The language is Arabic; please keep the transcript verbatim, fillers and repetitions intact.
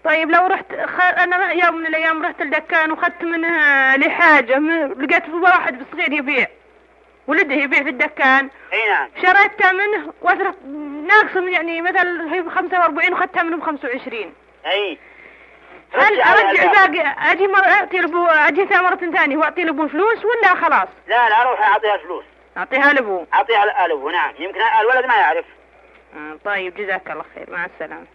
طيب لو رحت خ... انا يوم من الايام رحت الدكان وخدت منه لحاجة من... لقيت واحد صغير يبيع، ولده يبيع في الدكان. اي نعم. شريتها منه وأثرت ناقص يعني مثلا هي بخمسة واربعين وخدتها منه بخمسة وعشرين. اي. هل ارجع باقي اجي مرة اعطي لابو اجي مرة ثانية واعطي لابو فلوس ولا خلاص؟ لا لا اروح اعطيها فلوس. اعطيها لابو. اعطيها لابو نعم، يمكن الولد ما يعرف. آه طيب جزاك الله خير، مع السلامة.